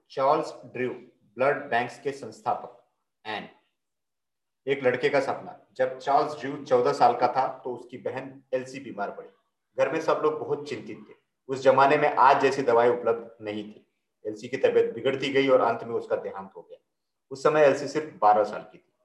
Charles Drew, blood banks के संस्थापक। N, एक लड़के का सपना। जब चार्ल्स ड्रू 14 साल का था तो उसकी बहन एल्सी बीमार पड़ी। घर में सब लोग बहुत चिंतित थे। उस जमाने में आज जैसी दवाई उपलब्ध नहीं थी। एल्सी की तबीयत बिगड़ती गई और अंत में उसका देहांत हो गया। उस समय एल्सी सिर्फ 12 साल की थी।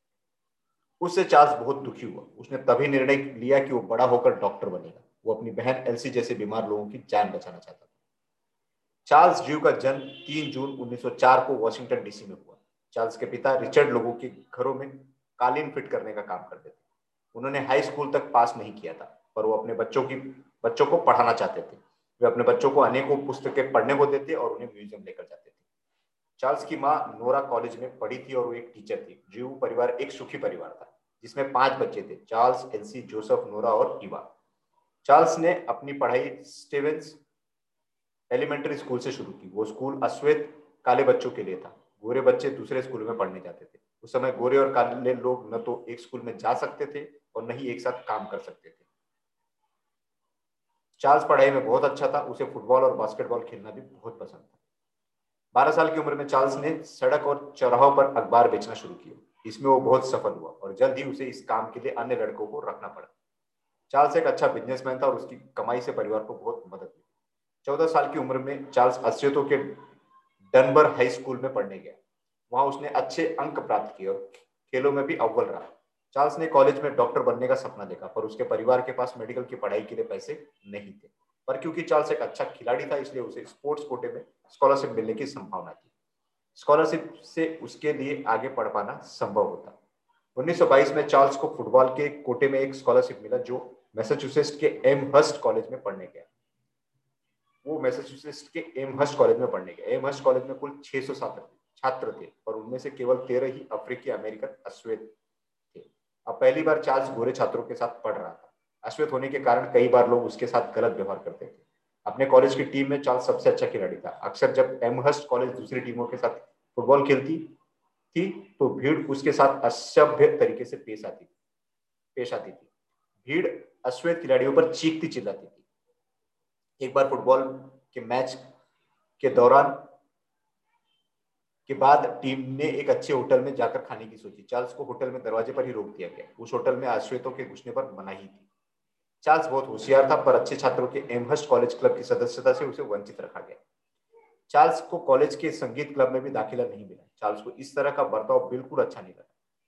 उससे चार्ल्स बहुत दुखी हुआ। उसने तभी निर्णय लिया कि वो बड़ा होकर डॉक्टर बनेगा। वो अपनी बहन एल्सी जैसे बीमार लोगों की जान बचाना चाहता था। चार्ल्स ड्रू का जन्म 3 जून 1904 को वॉशिंगटन डीसी में हुआ। चार्ल्स के पिता रिचर्ड लोगों के घरों में कालीन फिट करने का काम करते थे। उन्होंने हाई स्कूल तक पास नहीं किया था, पर वो अपने बच्चों को पढ़ाना चाहते थे। वे अपने बच्चों को अनेकों पुस्तकें पढ़ने को देते और उन्हें म्यूजियम लेकर जाते थे। चार्ल्स की माँ नोरा कॉलेज में पढ़ी थी और वो एक टीचर थी। ड्रू परिवार एक सुखी परिवार था जिसमें 5 बच्चे थे, चार्ल्स, एल्सी, जोसेफ, नोरा और इवा। चार्ल्स ने अपनी पढ़ाई स्टीवेंस एलिमेंट्री स्कूल से शुरू की। वो स्कूल अश्वेत काले बच्चों के लिए था। गोरे बच्चे दूसरे स्कूल में पढ़ने जाते थे। उस समय गोरे और काले लोग न तो एक स्कूल में जा सकते थे और न ही एक साथ काम कर सकते थे। चार्ल्स पढ़ाई में बहुत अच्छा था। उसे फुटबॉल और बास्केटबॉल खेलना भी बहुत पसंद था। 12 साल की उम्र में चार्ल्स ने सड़क और चौराहों पर अखबार बेचना शुरू किया। इसमें वो बहुत सफल हुआ और जल्द ही उसे इस काम के लिए अन्य लड़कों को रखना पड़ा। चार्ल्स एक अच्छा बिजनेसमैन था और उसकी कमाई से परिवार को बहुत मदद मिली। 14 साल की उम्र में चार्ल्स अस्योतो के डनबर हाई स्कूल में पढ़ने गया। वहां उसने अच्छे अंक प्राप्त किए और खेलों में भी अव्वल रहा। चार्ल्स ने कॉलेज में डॉक्टर बनने का सपना देखा, पर उसके परिवार के पास मेडिकल की पढ़ाई के लिए पैसे नहीं थे। पर क्योंकि चार्ल्स एक अच्छा खिलाड़ी था, इसलिए उसे स्पोर्ट्स कोटे में स्कॉलरशिप मिलने की संभावना थी। स्कॉलरशिप से उसके लिए आगे पढ़ पाना संभव होता। 1922 में चार्ल्स को फुटबॉल के कोटे में एक स्कॉलरशिप मिला, जो मैसाचुसेट्स के एमहर्स्ट कॉलेज में पढ़ने गया। वो मैसाचुसेट्स के एमहर्स्ट कॉलेज में पढ़ने गया। एमहर्स्ट कॉलेज में कुल 600 छात्र थे, पर उनमें से केवल 13 ही अफ्रीकी अमेरिकन अश्वेत थे। अब पहली बार चार्ल्स गोरे छात्रों के साथ पढ़ रहा था। अश्वेत होने के कारण कई बार लोग उसके साथ गलत व्यवहार करते थे। अपने कॉलेज की टीम में चार्ल्स सबसे अच्छा खिलाड़ी था। अक्सर जब एमहर्स्ट कॉलेज दूसरी टीमों के साथ फुटबॉल खेलती थी तो भीड़ उसके साथ असभ्य तरीके से पेश आती थी। भीड़ अश्वेत खिलाड़ियों पर चीखती चिल्लाती थी। एक बार फुटबॉल के मैच के दौरान के बाद टीम ने एक अच्छे होटल में जाकर खाने की सोची। चार्ल्स को होटल में दरवाजे पर ही रोक दिया गया। उस होटल में आश्रितों के घुसने पर मनाही थी। चार्ल्स बहुत होशियार था, पर अच्छे छात्रों के एमहर्स्ट कॉलेज क्लब की सदस्यता से उसे वंचित रखा गया। चार्ल्स को कॉलेज के संगीत क्लब में भी दाखिला नहीं मिला। चार्ल्स को इस तरह का बर्ताव बिल्कुल अच्छा नहीं लगा,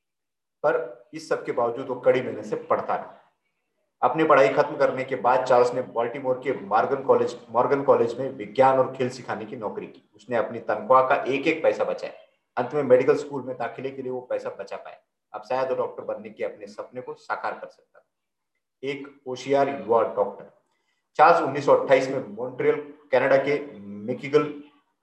पर इस सब के बावजूद वो कड़ी मेहनत से पढ़ता रहा। अपनी पढ़ाई खत्म करने के बाद चार्ल्स ने बाल्टीमोर के मॉर्गन कॉलेज में विज्ञान और खेल सिखाने की नौकरी की। उसने अपनी तनख्वाह का एक एक पैसा बचाया। अंत में मेडिकल स्कूल में दाखिले के लिए वो पैसा बचा पाया। अब शायद वो डॉक्टर बनने के अपने सपने को साकार कर सकता था। एक होशियार युवा डॉक्टर। चार्ल्स 1928 में मॉन्ट्रियल कनाडा के मिकिगल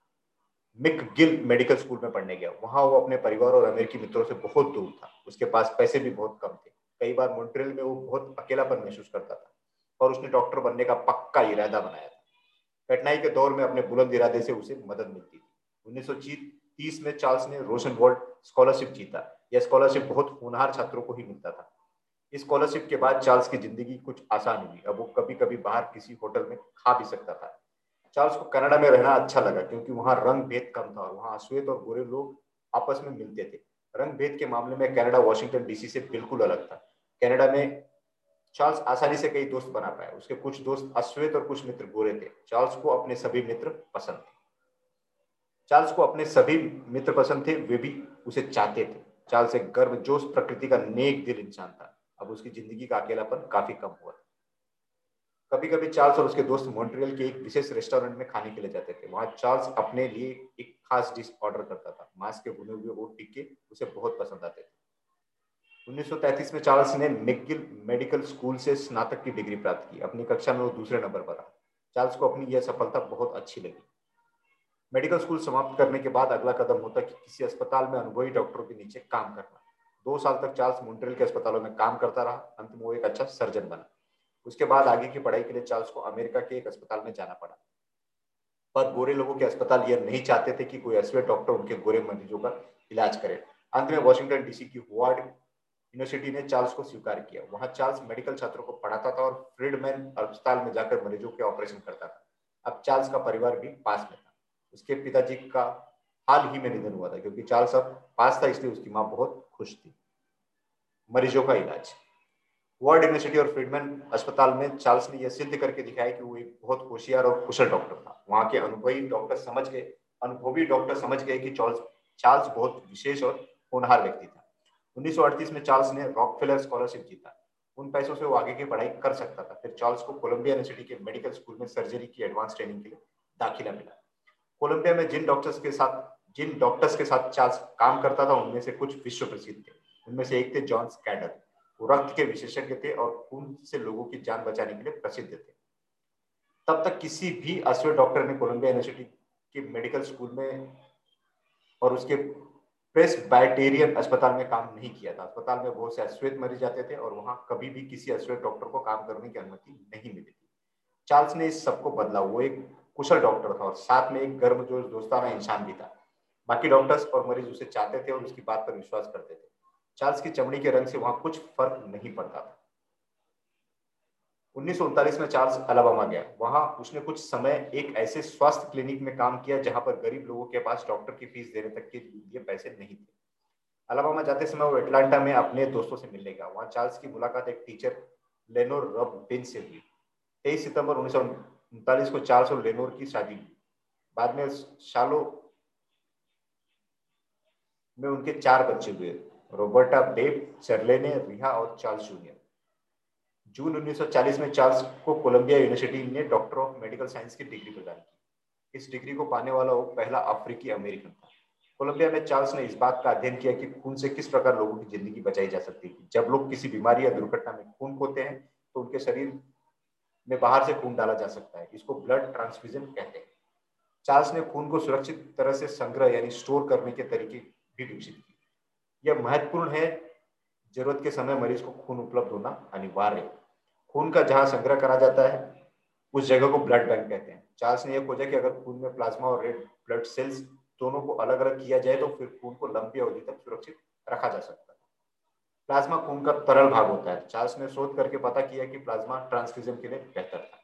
मिकगिल मेडिकल स्कूल में पढ़ने गया। वहां वो अपने परिवार और अमेरिकी मित्रों से बहुत दूर था। उसके पास पैसे भी बहुत कम थे। कई बार मॉन्ट्रियल में वो बहुत अकेलापन महसूस करता था, और उसने डॉक्टर बनने का पक्का इरादा बनाया था। कठिनाई के दौर में अपने बुलंद इरादे से उसे मदद मिलती थी। 1930 में चार्ल्स ने रोशनवॉल्ड स्कॉलरशिप जीता। यह स्कॉलरशिप बहुत होनहार छात्रों को ही मिलता था। इस स्कॉलरशिप के बाद चार्ल्स की जिंदगी कुछ आसान हुई। अब वो कभी कभी बाहर किसी होटल में खा भी सकता था। चार्ल्स को कनाडा में रहना अच्छा लगा, क्योंकि वहां रंग भेद कम था और वहां श्वेत और गोरे लोग आपस में मिलते थे। रंग भेद के मामले में कनाडा वॉशिंगटन डीसी से बिल्कुल अलग था। कनाडा में चार्ल्स आसानी से कई दोस्त बना पाए। उसके कुछ दोस्त अश्वेत और कुछ मित्र गोरे थे। चार्ल्स को अपने सभी मित्र पसंद थे। चार्ल्स को अपने सभी मित्र पसंद थे, वे भी उसे चाहते थे। चार्ल्स एक गर्मजोश प्रकृति का नेक दिल इंसान था। अब उसकी जिंदगी का अकेलापन काफी कम हुआ। कभी कभी चार्ल्स और उसके दोस्त मॉन्ट्रियल के एक विशेष रेस्टोरेंट में खाने के लिए जाते थे। वहां चार्ल्स अपने लिए एक खास डिश ऑर्डर करता था। मांस के भुने हुए ओट टिक्के उसे बहुत पसंद आते थे। 1933 में चार्ल्स ने मैकगिल मेडिकल स्कूल से स्नातक की डिग्री प्राप्त की। अपनी कक्षा में वो दूसरे नंबर पर रहा। चार्ल्स को अपनी यह सफलता बहुत अच्छी लगी। मेडिकल स्कूल समाप्त करने के बाद अगला कदम होता कि किसी अस्पताल में अनुभवी डॉक्टरों के नीचे काम करना। 2 साल तक चार्ल्स मॉन्ट्रियल के अस्पतालों में काम करता रहा। अंत में वो एक अच्छा सर्जन बना। उसके बाद आगे की पढ़ाई के लिए चार्ल्स को अमेरिका के एक अस्पताल में जाना पड़ा, पर गोरे लोगों के अस्पताल यह नहीं चाहते थे कि कोई अश्वेत डॉक्टर उनके गोरे मरीजों का इलाज करे। अंत में वॉशिंगटन डीसी की होवार्ड यूनिवर्सिटी ने चार्ल्स को स्वीकार किया। वहां चार्ल्स मेडिकल छात्रों को पढ़ाता था और फ्रीडमैन अस्पताल में जाकर मरीजों के ऑपरेशन करता था। अब चार्ल्स का परिवार भी पास में था। उसके पिताजी का हाल ही में निधन हुआ था। क्योंकि चार्ल्स अब पास था, इसलिए उसकी माँ बहुत खुश थी। मरीजों का इलाज। वर्ल्ड यूनिवर्सिटी और फ्रीडमैन अस्पताल में चार्ल्स ने यह सिद्ध करके दिखाया कि वो एक बहुत होशियार और कुशल डॉक्टर था। वहां के अनुभवी डॉक्टर समझ गए कि चार्ल्स बहुत विशेष और होनहार व्यक्ति था। 1938 में चार्ल्स ने रॉकफेलर स्कॉलरशिप जीता। उन पैसों से वो आगे की पढ़ाई कर सकता था। फिर चार्ल्स को कोलंबिया यूनिवर्सिटी के मेडिकल स्कूल में सर्जरी की एडवांस ट्रेनिंग के लिए दाखिला मिला। कोलंबिया में जिन डॉक्टर्स के साथ चार्ल्स काम करता था उनमें से कुछ विश्व प्रसिद्ध थे। उनमें से एक थे जॉन स्कैडर। वो रक्त के विशेषज्ञ थे और खून से लोगों की जान बचाने के लिए प्रसिद्ध थे। तब तक किसी भी अश्वेत डॉक्टर ने कोलंबिया यूनिवर्सिटी के मेडिकल स्कूल में और उसके प्रेस्बाइटेरियन अस्पताल में काम नहीं किया था। अस्पताल में बहुत से अश्वेत मरीज जाते थे और वहां कभी भी किसी अश्वेत डॉक्टर को काम करने की अनुमति नहीं मिली थी। चार्ल्स ने इस सबको बदला। वो एक कुशल डॉक्टर था और साथ में एक गर्मजोश दोस्ताना इंसान भी था। बाकी डॉक्टर्स और मरीज उसे चाहते थे और उसकी बात पर विश्वास करते थे। चार्ल्स की चमड़ी के रंग से वहां कुछ फर्क नहीं पड़ता था। 1939 में चार्ल्स अलाबामा गया। वहां उसने कुछ समय एक ऐसे स्वास्थ्य क्लिनिक में काम किया जहां पर गरीब लोगों के पास डॉक्टर की फीस देने तक के लिए पैसे नहीं थे। अलाबामा जाते समय वो एटलांटा में अपने दोस्तों से मिलने गया। वहां चार्ल्स की मुलाकात एक टीचर लेनोर रॉबिन से हुई। 23 सितंबर 1939 को चार्ल्स और लेनोर की शादी हुई। बाद में सालों में उनके 4 बच्चे हुए, रॉबर्टा, बेब, चर्लेने, रिहा और चार्ल्स जूनियर। जून 1940 में चार्ल्स को कोलंबिया यूनिवर्सिटी ने डॉक्टर ऑफ मेडिकल साइंस की डिग्री प्रदान की। इस डिग्री को पाने वाला वो पहला अफ्रीकी अमेरिकन था। कोलंबिया में चार्ल्स ने इस बात का अध्ययन किया कि खून से किस प्रकार लोगों की जिंदगी बचाई जा सकती है। जब लोग किसी बीमारी या दुर्घटना में खून खोते हैं तो उनके शरीर में बाहर से खून डाला जा सकता है। इसको ब्लड ट्रांसफ्यूजन कहते हैं। चार्ल्स ने खून को सुरक्षित तरह से संग्रह यानी स्टोर करने के तरीके भी विकसित किए। यह महत्वपूर्ण है। जरूरत के समय मरीज को खून उपलब्ध होना अनिवार्य है। खून का जहां संग्रह करा जाता है उस जगह को ब्लड बैंक कहते हैं। चार्ल्स ने यह खोजा कि अगर खून में प्लाज्मा और रेड ब्लड सेल्स दोनों को अलग अलग किया जाए तो फिर खून को लंबी अवधि तक सुरक्षित रखा जा सकता है। प्लाज्मा खून का तरल भाग होता है। चार्ल्स ने शोध करके पता किया कि प्लाज्मा ट्रांसफ्यूजन के लिए बेहतर था।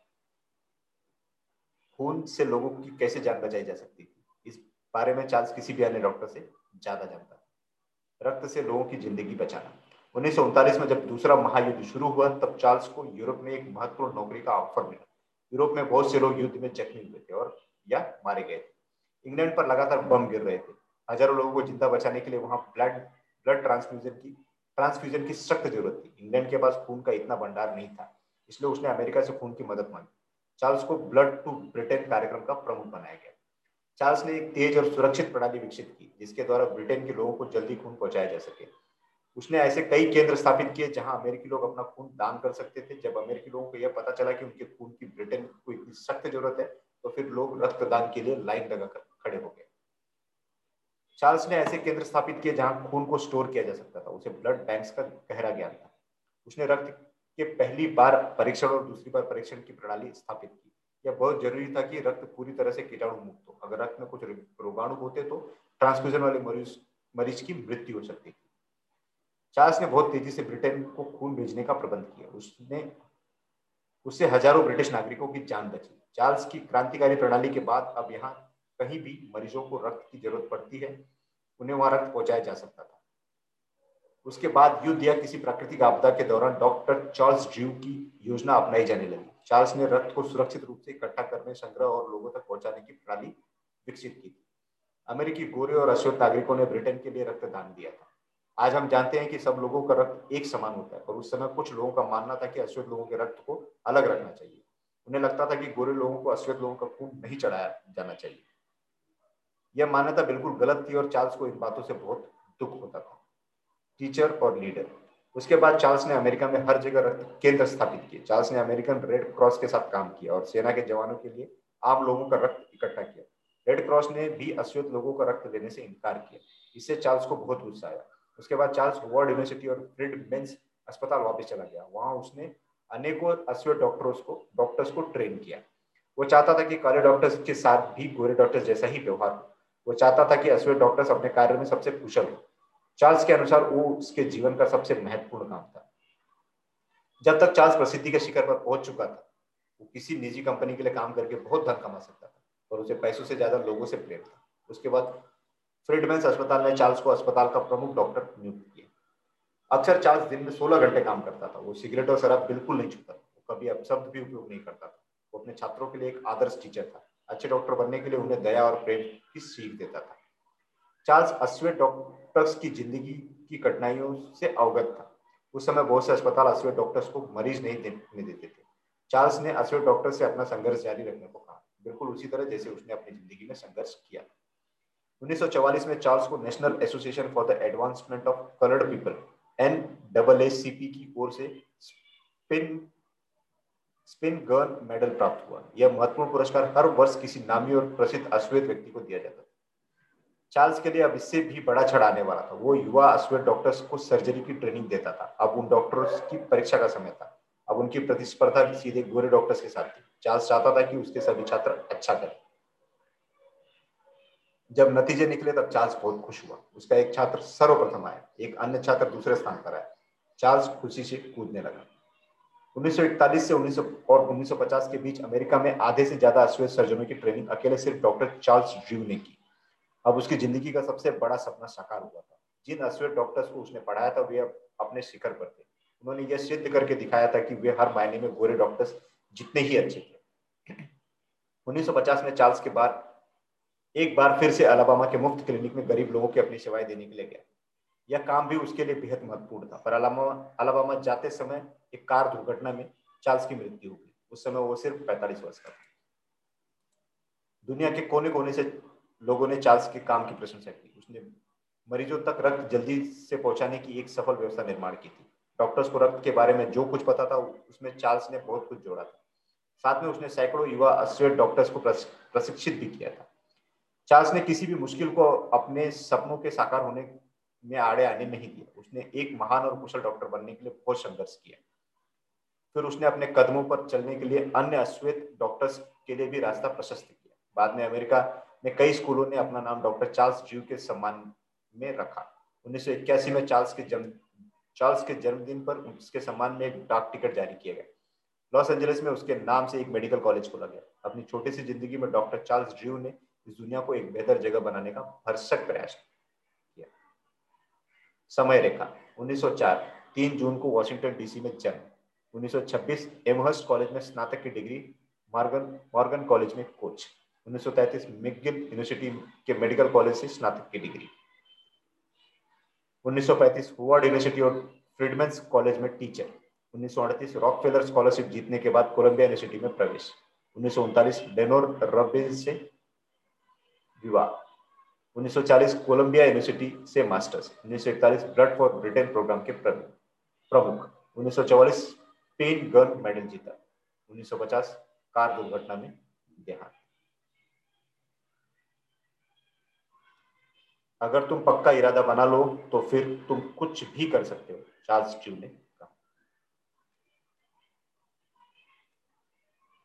खून से लोगों की कैसे जान बचाई जा सकती थी, इस बारे में चार्ल्स किसी भी अन्य डॉक्टर से ज्यादा जानता था। रक्त से लोगों की जिंदगी बचाना। 1939 में जब दूसरा महायुद्ध शुरू हुआ तब चार्ल्स को यूरोप में एक महत्वपूर्ण नौकरी का ऑफर मिला। यूरोप में बहुत से लोग युद्ध में जख्मी हुए थे और या मारे गए थे। इंग्लैंड पर लगातार बम गिर रहे थे। हजारों लोगों को जिंदा बचाने के लिए वहां ब्लड ब्लड ट्रांसफ्यूजन की सख्त जरूरत थी। इंग्लैंड के पास खून का इतना भंडार नहीं था, इसलिए उसने अमेरिका से खून की मदद मांगी। चार्ल्स को ब्लड टू ब्रिटेन कार्यक्रम का प्रमुख बनाया गया। चार्ल्स ने एक तेज और सुरक्षित प्रणाली विकसित की जिसके द्वारा ब्रिटेन के लोगों को जल्दी खून पहुंचाया जा सके। उसने ऐसे कई केंद्र स्थापित किए जहां अमेरिकी लोग अपना खून दान कर सकते थे। जब अमेरिकी लोगों को यह पता चला कि उनके खून की ब्रिटेन को इतनी सख्त जरूरत है तो फिर लोग रक्तदान के लिए लाइन लगाकर खड़े हो गए। चार्ल्स ने ऐसे केंद्र स्थापित किए जहां खून को स्टोर किया जा सकता था। उसे ब्लड बैंक्स का गहरा ज्ञान था। उसने रक्त के पहली बार परीक्षण और दूसरी बार परीक्षण की प्रणाली स्थापित की। यह बहुत जरूरी था कि रक्त पूरी तरह से कीटाणु मुक्त हो। अगर रक्त में कुछ रोगाणु होते तो ट्रांसफ्यूजन वाले मरीज की मृत्यु हो सकती थी। चार्ल्स ने बहुत तेजी से ब्रिटेन को खून भेजने का प्रबंध किया। उससे हजारों ब्रिटिश नागरिकों की जान बची। चार्ल्स की क्रांतिकारी प्रणाली के बाद अब यहाँ कहीं भी मरीजों को रक्त की जरूरत पड़ती है उन्हें वहां रक्त पहुंचाया जा सकता था। उसके बाद युद्ध या किसी प्राकृतिक आपदा के दौरान डॉक्टर चार्ल्स ड्रू की योजना अपनाई जाने लगी। चार्ल्स ने रक्त को सुरक्षित रूप से इकट्ठा करने, संग्रह और लोगों तक पहुंचाने की प्रणाली विकसित की थी। अमेरिकी गोरे और अश्वेत नागरिकों ने ब्रिटेन के लिए रक्तदान दिया था। आज हम जानते हैं कि सब लोगों का रक्त एक समान होता है और उस समय कुछ लोगों का मानना था कि अश्वेत लोगों के रक्त को अलग रखना चाहिए। उन्हें लगता था कि गोरे लोगों को अश्वेत लोगों का खून नहीं चढ़ाया जाना चाहिए। यह मान्यता बिल्कुल गलत थी और चार्ल्स को इन बातों से बहुत दुख होता था। टीचर और लीडर। उसके बाद चार्ल्स ने अमेरिका में हर जगह रक्त केंद्र स्थापित किए। चार्ल्स ने अमेरिकन रेड क्रॉस के साथ काम किया और सेना के जवानों के लिए आम लोगों का रक्त इकट्ठा किया। रेड क्रॉस ने भी अश्वेत लोगों का रक्त देने से इनकार किया। इससे चार्ल्स को बहुत गुस्सा आया। उसके बाद चार्ल्स वर्ल्ड यूनिवर्सिटी और फ्रीडमेंस अस्पताल वापस चला गया। वहां उसने अनेकों अश्वेत डॉक्टर्स को ट्रेन किया। वो चाहता था कि काले डॉक्टर्स के साथ भी गोरे डॉक्टर्स जैसा ही व्यवहार हो। वो चाहता था कि अश्वेत डॉक्टर्स अपने कार्य में सबसे कुशल हो। चार्ल्स के अनुसार वो उसके जीवन का सबसे महत्वपूर्ण काम था। जब तक चार्ल्स प्रसिद्धि के शिखर पर पहुंच चुका था वो किसी निजी कंपनी के लिए काम करके बहुत धन कमा सकता था और उसे पैसों से ज्यादा लोगों से प्रेम था। उसके बाद फ्रीडमैन्स अस्पताल ने चार्ल्स को अस्पताल का प्रमुख डॉक्टर नियुक्त किया। अक्सर चार्ल्स दिन में 16 घंटे काम करता था। वो सिगरेट और शराब बिल्कुल नहीं छूता था, वो कभी अपशब्द भी उपयोग नहीं करता था। वो अपने छात्रों के लिए एक आदर्श टीचर था। अच्छे डॉक्टर बनने के लिए उन्हें दया और प्रेम की सीख देता था। चार्ल्स अश्वेत डॉक्टर्स की जिंदगी की कठिनाइयों से अवगत था। उस समय बहुत से अस्पताल अश्वेत डॉक्टर्स को मरीज नहीं देने देते थे। चार्ल्स ने अश्वेत डॉक्टर से अपना संघर्ष जारी रखने को कहा, बिल्कुल उसी तरह जैसे उसने अपनी जिंदगी में संघर्ष किया। 1944 में चार्ल्स को National Association for the Advancement of Coloured People NAACP की ओर से स्पिन स्पिन गर्ल मेडल प्राप्त हुआ। यह महत्वपूर्ण पुरस्कार हर वर्ष किसी नामी और प्रसिद्ध अश्वेत व्यक्ति को दिया जाता था। चार्ल्स के लिए अब इससे भी बड़ा क्षण आने वाला था। वो युवा अश्वेत डॉक्टर्स को सर्जरी की ट्रेनिंग देता था। अब उन डॉक्टर्स की परीक्षा का समय था। अब उनकी प्रतिस्पर्धा सीधे गोरे डॉक्टर्स के साथ थी। चार्ल्स चाहता था कि उसके सभी छात्र अच्छा करें। जब नतीजे निकले तब चार्ल्स बहुत खुश हुआ। उसका एक छात्र सर्वप्रथम आया, एक अन्य छात्र दूसरे स्थान पर आया। चार्ल्स खुशी से कूदने लगा। 1941 से 1950 के बीच अमेरिका में आधे से ज्यादा अश्वेत सर्जनों की ट्रेनिंग अकेले सिर्फ डॉक्टर चार्ल्स ड्रू ने की। अब उसकी जिंदगी का सबसे बड़ा सपना साकार हुआ था। जिन अश्वेत डॉक्टर्स को उसने पढ़ाया था वे अब अपने शिखर पर थे। उन्होंने यह सिद्ध करके दिखाया था कि वे हर मायने में गोरे डॉक्टर्स जितने ही अच्छे थे। 1950 में चार्ल्स के बाद एक बार फिर से अलाबामा के मुफ्त क्लिनिक में गरीब लोगों की अपनी सेवाएं देने के लिए गया। यह काम भी उसके लिए बेहद महत्वपूर्ण था। पर अलाबामा जाते समय एक कार दुर्घटना में चार्ल्स की मृत्यु हो गई। उस समय वो सिर्फ 45 वर्ष का था। दुनिया के कोने कोने से लोगों ने चार्ल्स के काम की प्रशंसा की। उसने मरीजों तक रक्त जल्दी से पहुंचाने की एक सफल व्यवस्था निर्माण की थी। डॉक्टर्स को रक्त के बारे में जो कुछ पता था उसमें चार्ल्स ने बहुत कुछ जोड़ा था। साथ में उसने सैकड़ों युवा अश्वेत डॉक्टर्स को प्रशिक्षित भी किया था। चार्ल्स ने किसी भी मुश्किल को अपने सपनों के साकार होने में आड़े आने नहीं दिया। उसने एक महान और कुशल डॉक्टर बनने के लिए बहुत संघर्ष किया। फिर उसने अपने कदमों पर चलने के लिए अन्य अश्वेत डॉक्टर्स के लिए भी रास्ता प्रशस्त किया। बाद में अमेरिका में कई स्कूलों ने अपना नाम डॉक्टर चार्ल्स ड्रू के सम्मान में रखा। 1981 में चार्ल्स के जन्मदिन पर उसके सम्मान में एक डाक टिकट जारी किया गया। लॉस एंजलिस में उसके नाम से एक मेडिकल कॉलेज खोला गया। अपनी छोटी सी जिंदगी में डॉक्टर चार्ल्स ड्रू ने इस दुनिया को एक बेहतर जगह बनाने का भरसक प्रयास किया। समय रेखा 1904 3 जून को वॉशिंगटन डीसी में जन्म। 1926 एमहर्स्ट कॉलेज में स्नातक की डिग्री, मॉर्गन कॉलेज में कोच। 1933 मैकगिल यूनिवर्सिटी के मेडिकल कॉलेज से स्नातक की डिग्री। 1935 होवार्ड यूनिवर्सिटी और फ्रीडमैन्स कॉलेज में टीचर। 1938 रॉकफेलर स्कॉलरशिप जीतने के बाद कोलंबिया यूनिवर्सिटी में प्रवेश। 1939 लेनोर रबिन्स से विवाह। 1940 कोलंबिया यूनिवर्सिटी से master's. 1941 blood for Britain programme के प्रमुख। 1944 स्पेन गन मेडल जीता। 1950 कार दुर्घटना में देहांत। अगर तुम पक्का इरादा बना लो तो फिर तुम कुछ भी कर सकते हो, चार्ल्स ड्रू ने